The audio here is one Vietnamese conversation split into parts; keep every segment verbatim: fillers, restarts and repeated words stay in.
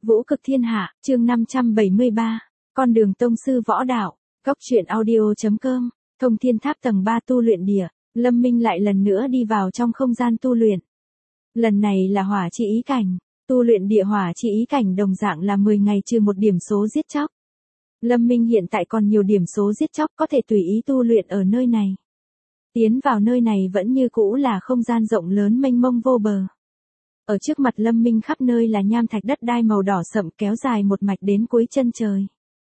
Vũ cực thiên hạ, chương năm trăm bảy mươi ba, con đường tông sư võ đạo, góc truyện audio.com, thông thiên tháp tầng ba tu luyện địa, Lâm Minh lại lần nữa đi vào trong không gian tu luyện. Lần này là hỏa chi ý cảnh, tu luyện địa hỏa chi ý cảnh đồng dạng là mười ngày trừ một điểm số giết chóc. Lâm Minh hiện tại còn nhiều điểm số giết chóc có thể tùy ý tu luyện ở nơi này. Tiến vào nơi này vẫn như cũ là không gian rộng lớn mênh mông vô bờ. Ở trước mặt Lâm Minh khắp nơi là nham thạch đất đai màu đỏ sậm kéo dài một mạch đến cuối chân trời.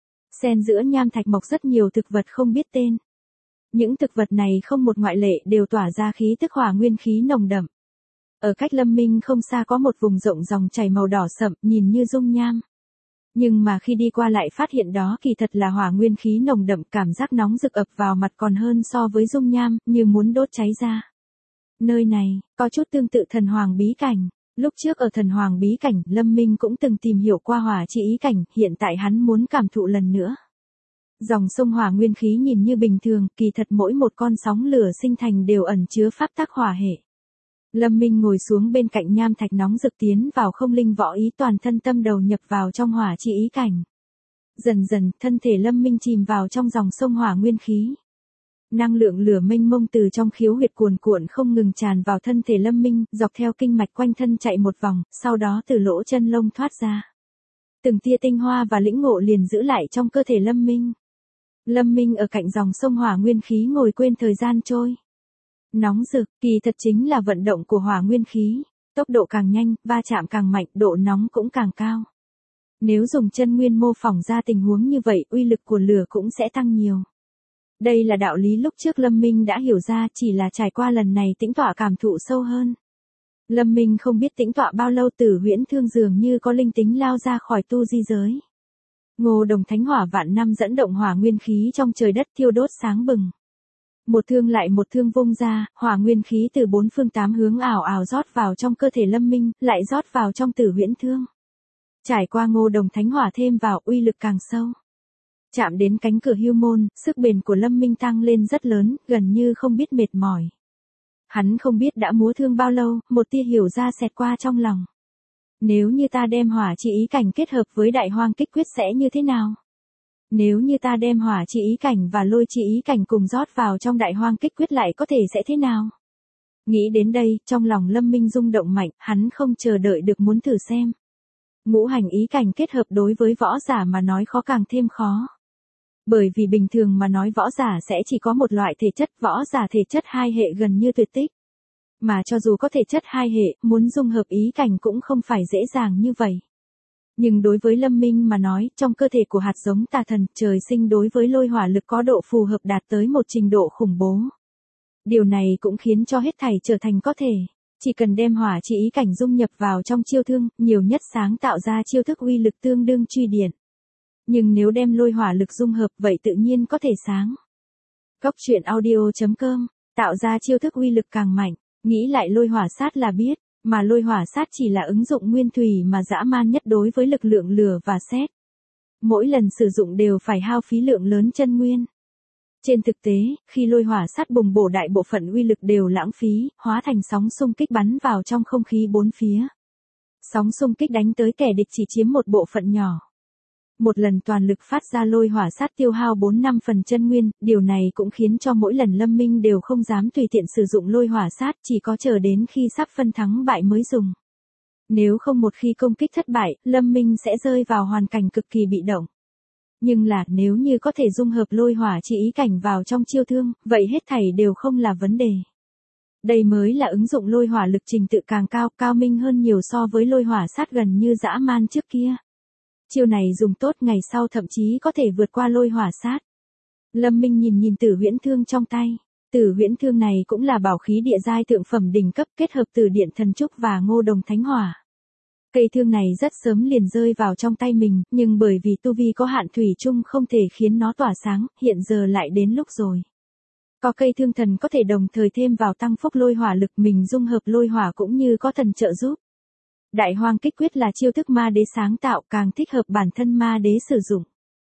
Xen giữa nham thạch mọc rất nhiều thực vật không biết tên. Những thực vật này không một ngoại lệ đều tỏa ra khí tức hỏa nguyên khí nồng đậm. Ở cách Lâm Minh không xa có một vùng rộng dòng chảy màu đỏ sậm nhìn như dung nham. Nhưng mà khi đi qua lại phát hiện đó kỳ thật là hỏa nguyên khí nồng đậm, cảm giác nóng rực ập vào mặt còn hơn so với dung nham, như muốn đốt cháy ra. Nơi này, có chút tương tự thần hoàng bí cảnh. Lúc trước ở thần hoàng bí cảnh, Lâm Minh cũng từng tìm hiểu qua hỏa chi ý cảnh, hiện tại hắn muốn cảm thụ lần nữa. Dòng sông hỏa nguyên khí nhìn như bình thường, kỳ thật mỗi một con sóng lửa sinh thành đều ẩn chứa pháp tắc hỏa hệ. Lâm Minh ngồi xuống bên cạnh nham thạch nóng rực tiến vào không linh võ ý, toàn thân tâm đầu nhập vào trong hỏa chi ý cảnh. Dần dần, thân thể Lâm Minh chìm vào trong dòng sông hỏa nguyên khí. Năng lượng lửa mênh mông từ trong khiếu huyệt cuồn cuộn không ngừng tràn vào thân thể Lâm Minh, dọc theo kinh mạch quanh thân chạy một vòng, sau đó từ lỗ chân lông thoát ra. Từng tia tinh hoa và lĩnh ngộ liền giữ lại trong cơ thể Lâm Minh. Lâm Minh ở cạnh dòng sông hỏa nguyên khí ngồi quên thời gian trôi. Nóng rực, kỳ thật chính là vận động của hỏa nguyên khí, tốc độ càng nhanh, va chạm càng mạnh, độ nóng cũng càng cao. Nếu dùng chân nguyên mô phỏng ra tình huống như vậy, uy lực của lửa cũng sẽ tăng nhiều. Đây là đạo lý lúc trước Lâm Minh đã hiểu ra, chỉ là trải qua lần này tĩnh tọa cảm thụ sâu hơn. Lâm Minh không biết tĩnh tọa bao lâu, Tử Huyễn Thương dường như có linh tính lao ra khỏi tu di giới. Ngô Đồng Thánh Hỏa vạn năm dẫn động hỏa nguyên khí trong trời đất thiêu đốt sáng bừng. Một thương lại một thương vung ra, hỏa nguyên khí từ bốn phương tám hướng ảo ảo rót vào trong cơ thể Lâm Minh, lại rót vào trong Tử Huyễn Thương. Trải qua Ngô Đồng Thánh Hỏa thêm vào, uy lực càng sâu. Chạm đến cánh cửa hưu môn, sức bền của Lâm Minh tăng lên rất lớn, gần như không biết mệt mỏi. Hắn không biết đã múa thương bao lâu, một tia hiểu ra xẹt qua trong lòng. Nếu như ta đem hỏa chi ý cảnh kết hợp với đại hoang kích quyết sẽ như thế nào? Nếu như ta đem hỏa chi ý cảnh và lôi chi ý cảnh cùng rót vào trong đại hoang kích quyết lại có thể sẽ thế nào? Nghĩ đến đây, trong lòng Lâm Minh rung động mạnh, hắn không chờ đợi được muốn thử xem. Ngũ hành ý cảnh kết hợp đối với võ giả mà nói khó càng thêm khó. Bởi vì bình thường mà nói võ giả sẽ chỉ có một loại thể chất, võ giả thể chất hai hệ gần như tuyệt tích. Mà cho dù có thể chất hai hệ, muốn dung hợp ý cảnh cũng không phải dễ dàng như vậy. Nhưng đối với Lâm Minh mà nói, trong cơ thể của hạt giống tà thần, trời sinh đối với lôi hỏa lực có độ phù hợp đạt tới một trình độ khủng bố. Điều này cũng khiến cho hết thảy trở thành có thể. Chỉ cần đem hỏa chi ý cảnh dung nhập vào trong chiêu thương, nhiều nhất sáng tạo ra chiêu thức uy lực tương đương truy điện. Nhưng nếu đem lôi hỏa lực dung hợp vậy tự nhiên có thể sáng. Góc truyện audio.com, tạo ra chiêu thức uy lực càng mạnh, nghĩ lại lôi hỏa sát là biết, mà lôi hỏa sát chỉ là ứng dụng nguyên thủy mà dã man nhất đối với lực lượng lửa và sét. Mỗi lần sử dụng đều phải hao phí lượng lớn chân nguyên. Trên thực tế, khi lôi hỏa sát bùng bổ đại bộ phận uy lực đều lãng phí, hóa thành sóng xung kích bắn vào trong không khí bốn phía. Sóng xung kích đánh tới kẻ địch chỉ chiếm một bộ phận nhỏ. Một lần toàn lực phát ra lôi hỏa sát tiêu hao bốn năm phần chân nguyên, điều này cũng khiến cho mỗi lần Lâm Minh đều không dám tùy tiện sử dụng lôi hỏa sát, chỉ có chờ đến khi sắp phân thắng bại mới dùng. Nếu không một khi công kích thất bại, Lâm Minh sẽ rơi vào hoàn cảnh cực kỳ bị động. Nhưng là, nếu như có thể dung hợp lôi hỏa chi ý cảnh vào trong chiêu thương, vậy hết thảy đều không là vấn đề. Đây mới là ứng dụng lôi hỏa lực trình tự càng cao, cao minh hơn nhiều so với lôi hỏa sát gần như dã man trước kia. Chiêu này dùng tốt ngày sau thậm chí có thể vượt qua lôi hỏa sát. Lâm Minh nhìn nhìn Tử Huyễn Thương trong tay. Tử Huyễn Thương này cũng là bảo khí địa giai thượng phẩm đỉnh cấp kết hợp Tử Điện Thần Trúc và Ngô Đồng Thánh Hỏa. Cây thương này rất sớm liền rơi vào trong tay mình, nhưng bởi vì tu vi có hạn thủy chung không thể khiến nó tỏa sáng, hiện giờ lại đến lúc rồi. Có cây thương thần có thể đồng thời thêm vào tăng phúc lôi hỏa lực, mình dung hợp lôi hỏa cũng như có thần trợ giúp. Đại hoang kích quyết là chiêu thức ma đế sáng tạo, càng thích hợp bản thân ma đế sử dụng.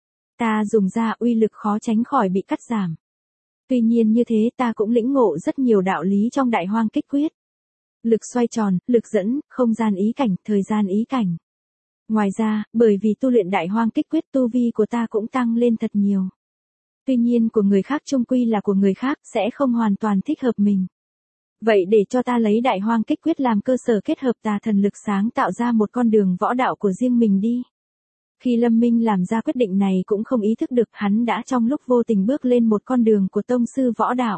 Ta dùng ra uy lực khó tránh khỏi bị cắt giảm. Tuy nhiên như thế ta cũng lĩnh ngộ rất nhiều đạo lý trong đại hoang kích quyết. Lực xoay tròn, lực dẫn, không gian ý cảnh, thời gian ý cảnh. Ngoài ra, bởi vì tu luyện đại hoang kích quyết tu vi của ta cũng tăng lên thật nhiều. Tuy nhiên của người khác chung quy là của người khác, sẽ không hoàn toàn thích hợp mình. Vậy để cho ta lấy đại hoang kích quyết làm cơ sở kết hợp tà thần lực sáng tạo ra một con đường võ đạo của riêng mình đi. Khi Lâm Minh làm ra quyết định này cũng không ý thức được hắn đã trong lúc vô tình bước lên một con đường của tông sư võ đạo.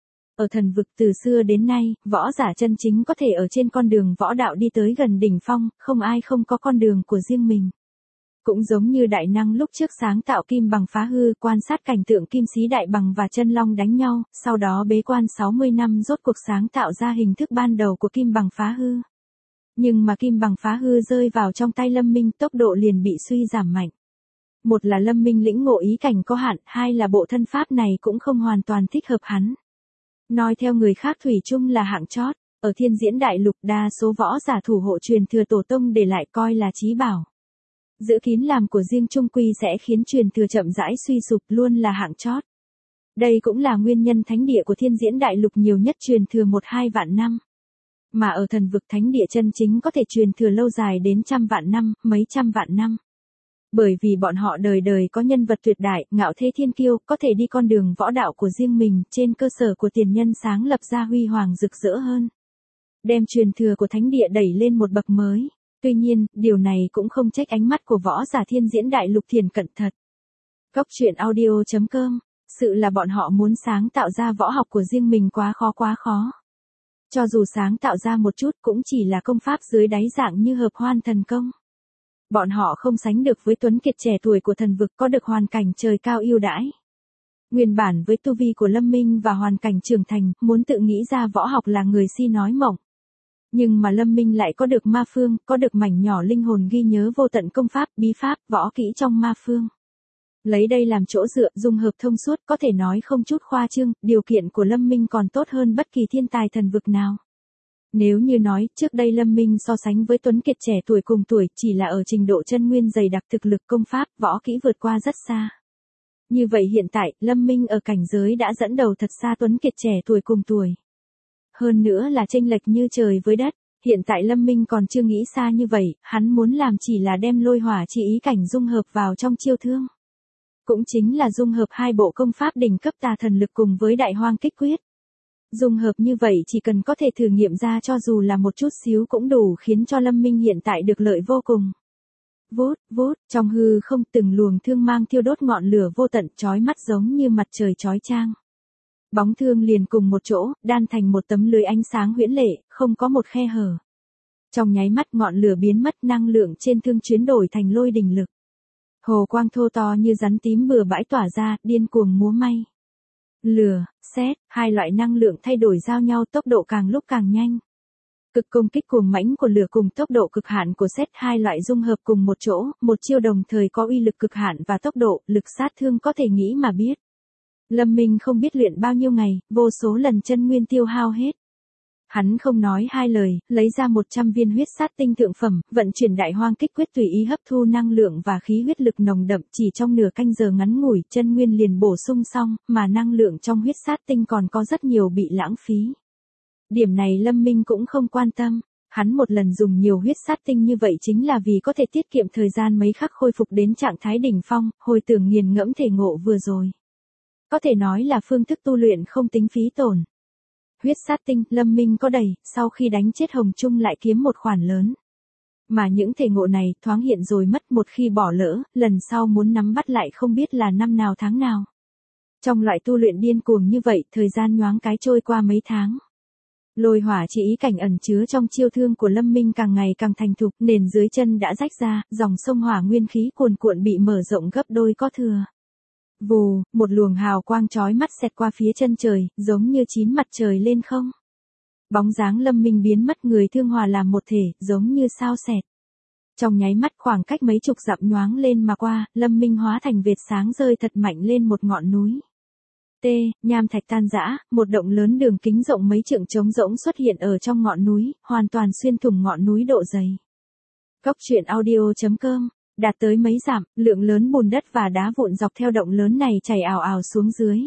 Ở thần vực từ xưa đến nay, võ giả chân chính có thể ở trên con đường võ đạo đi tới gần đỉnh phong, không ai không có con đường của riêng mình. Cũng giống như đại năng lúc trước sáng tạo kim bằng phá hư, quan sát cảnh tượng kim sĩ đại bằng và chân long đánh nhau, sau đó bế quan sáu mươi năm rốt cuộc sáng tạo ra hình thức ban đầu của kim bằng phá hư. Nhưng mà kim bằng phá hư rơi vào trong tay Lâm Minh, tốc độ liền bị suy giảm mạnh. Một là Lâm Minh lĩnh ngộ ý cảnh có hạn, hai là bộ thân pháp này cũng không hoàn toàn thích hợp hắn. Nói theo người khác thủy chung là hạng chót, ở thiên diễn đại lục đa số võ giả thủ hộ truyền thừa tổ tông để lại coi là chí bảo. Giữ kín làm của riêng trung quy sẽ khiến truyền thừa chậm rãi suy sụp, luôn là hạng chót. Đây cũng là nguyên nhân thánh địa của thiên diễn đại lục nhiều nhất truyền thừa một hai vạn năm. Mà ở thần vực thánh địa chân chính có thể truyền thừa lâu dài đến trăm vạn năm, mấy trăm vạn năm. Bởi vì bọn họ đời đời có nhân vật tuyệt đại, ngạo thế thiên kiêu, có thể đi con đường võ đạo của riêng mình, trên cơ sở của tiền nhân sáng lập ra huy hoàng rực rỡ hơn. Đem truyền thừa của thánh địa đẩy lên một bậc mới. Tuy nhiên, điều này cũng không trách ánh mắt của võ giả thiên diễn đại lục thiền cận thật. Góc truyện audio chấm com, sự là bọn họ muốn sáng tạo ra võ học của riêng mình quá khó quá khó. Cho dù sáng tạo ra một chút cũng chỉ là công pháp dưới đáy dạng như hợp hoan thần công. Bọn họ không sánh được với tuấn kiệt trẻ tuổi của thần vực có được hoàn cảnh trời cao ưu đãi. Nguyên bản với tu vi của Lâm Minh và hoàn cảnh trưởng thành, muốn tự nghĩ ra võ học là người si nói mộng. Nhưng mà Lâm Minh lại có được ma phương, có được mảnh nhỏ linh hồn ghi nhớ vô tận công pháp, bí pháp, võ kỹ trong ma phương. Lấy đây làm chỗ dựa, dung hợp thông suốt, có thể nói không chút khoa trương, điều kiện của Lâm Minh còn tốt hơn bất kỳ thiên tài thần vực nào. Nếu như nói, trước đây Lâm Minh so sánh với tuấn kiệt trẻ tuổi cùng tuổi, chỉ là ở trình độ chân nguyên dày đặc thực lực công pháp, võ kỹ vượt qua rất xa. Như vậy hiện tại, Lâm Minh ở cảnh giới đã dẫn đầu thật xa tuấn kiệt trẻ tuổi cùng tuổi. Hơn nữa là chênh lệch như trời với đất, hiện tại Lâm Minh còn chưa nghĩ xa như vậy, hắn muốn làm chỉ là đem lôi hỏa chi ý cảnh dung hợp vào trong chiêu thương. Cũng chính là dung hợp hai bộ công pháp đỉnh cấp tà thần lực cùng với đại hoang kích quyết. Dung hợp như vậy chỉ cần có thể thử nghiệm ra cho dù là một chút xíu cũng đủ khiến cho Lâm Minh hiện tại được lợi vô cùng. Vút, vút, trong hư không từng luồng thương mang thiêu đốt ngọn lửa vô tận chói mắt giống như mặt trời chói chang. Bóng thương liền cùng một chỗ, đan thành một tấm lưới ánh sáng huyễn lệ, không có một khe hở. Trong nháy mắt ngọn lửa biến mất, năng lượng trên thương chuyển đổi thành lôi đình lực. Hồ quang thô to như rắn tím bừa bãi tỏa ra, điên cuồng múa may. Lửa, sét, hai loại năng lượng thay đổi giao nhau, tốc độ càng lúc càng nhanh. Cực công kích cuồng mãnh của lửa cùng tốc độ cực hạn của sét, hai loại dung hợp cùng một chỗ, một chiêu đồng thời có uy lực cực hạn và tốc độ, lực sát thương có thể nghĩ mà biết. Lâm Minh không biết luyện bao nhiêu ngày, vô số lần chân nguyên tiêu hao hết. Hắn không nói hai lời, lấy ra một trăm viên huyết sát tinh thượng phẩm, vận chuyển đại hoang kích quyết tùy ý hấp thu năng lượng và khí huyết lực nồng đậm, chỉ trong nửa canh giờ ngắn ngủi, chân nguyên liền bổ sung xong, mà năng lượng trong huyết sát tinh còn có rất nhiều bị lãng phí. Điểm này Lâm Minh cũng không quan tâm, hắn một lần dùng nhiều huyết sát tinh như vậy chính là vì có thể tiết kiệm thời gian mấy khắc khôi phục đến trạng thái đỉnh phong, hồi tưởng nghiền ngẫm thể ngộ vừa rồi. Có thể nói là phương thức tu luyện không tính phí tổn. Huyết sát tinh, Lâm Minh có đầy, sau khi đánh chết Hồng Trung lại kiếm một khoản lớn. Mà những thể ngộ này thoáng hiện rồi mất, một khi bỏ lỡ, lần sau muốn nắm bắt lại không biết là năm nào tháng nào. Trong loại tu luyện điên cuồng như vậy, thời gian nhoáng cái trôi qua mấy tháng. Lôi hỏa chỉ ý cảnh ẩn chứa trong chiêu thương của Lâm Minh càng ngày càng thành thục, nền dưới chân đã rách ra, dòng sông hỏa nguyên khí cuồn cuộn bị mở rộng gấp đôi có thừa. Vù, một luồng hào quang chói mắt xẹt qua phía chân trời, giống như chín mặt trời lên không. Bóng dáng Lâm Minh biến mất, người thương hòa làm một thể, giống như sao xẹt. Trong nháy mắt khoảng cách mấy chục dặm nhoáng lên mà qua, Lâm Minh hóa thành vệt sáng rơi thật mạnh lên một ngọn núi. T, nham thạch tan rã, một động lớn đường kính rộng mấy trượng trống rỗng xuất hiện ở trong ngọn núi, hoàn toàn xuyên thủng ngọn núi độ dày. Góc truyện audio chấm com, đạt tới mấy dặm, lượng lớn bùn đất và đá vụn dọc theo động lớn này chảy ào ào xuống dưới.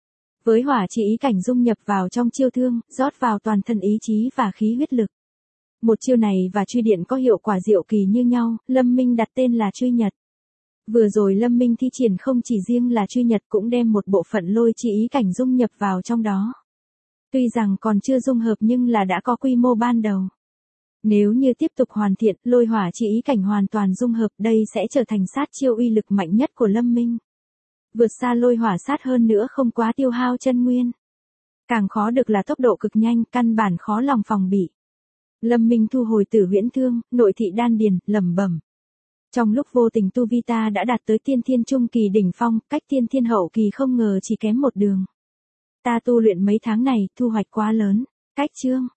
Với hỏa chỉ ý cảnh dung nhập vào trong chiêu thương, rót vào toàn thân ý chí và khí huyết lực. Một chiêu này và truy điện có hiệu quả diệu kỳ như nhau, Lâm Minh đặt tên là truy nhật. Vừa rồi Lâm Minh thi triển không chỉ riêng là truy nhật cũng đem một bộ phận lôi chi ý cảnh dung nhập vào trong đó. Tuy rằng còn chưa dung hợp nhưng là đã có quy mô ban đầu. Nếu như tiếp tục hoàn thiện, lôi hỏa chi ý cảnh hoàn toàn dung hợp, đây sẽ trở thành sát chiêu uy lực mạnh nhất của Lâm Minh. Vượt xa lôi hỏa sát hơn nữa không quá tiêu hao chân nguyên. Càng khó được là tốc độ cực nhanh, căn bản khó lòng phòng bị. Lâm Minh thu hồi Tử Huyễn Thương, nội thị đan điền, lẩm bẩm. Trong lúc vô tình tu vi ta đã đạt tới tiên thiên trung kỳ đỉnh phong, cách tiên thiên hậu kỳ không ngờ chỉ kém một đường. Ta tu luyện mấy tháng này, thu hoạch quá lớn. Cách chương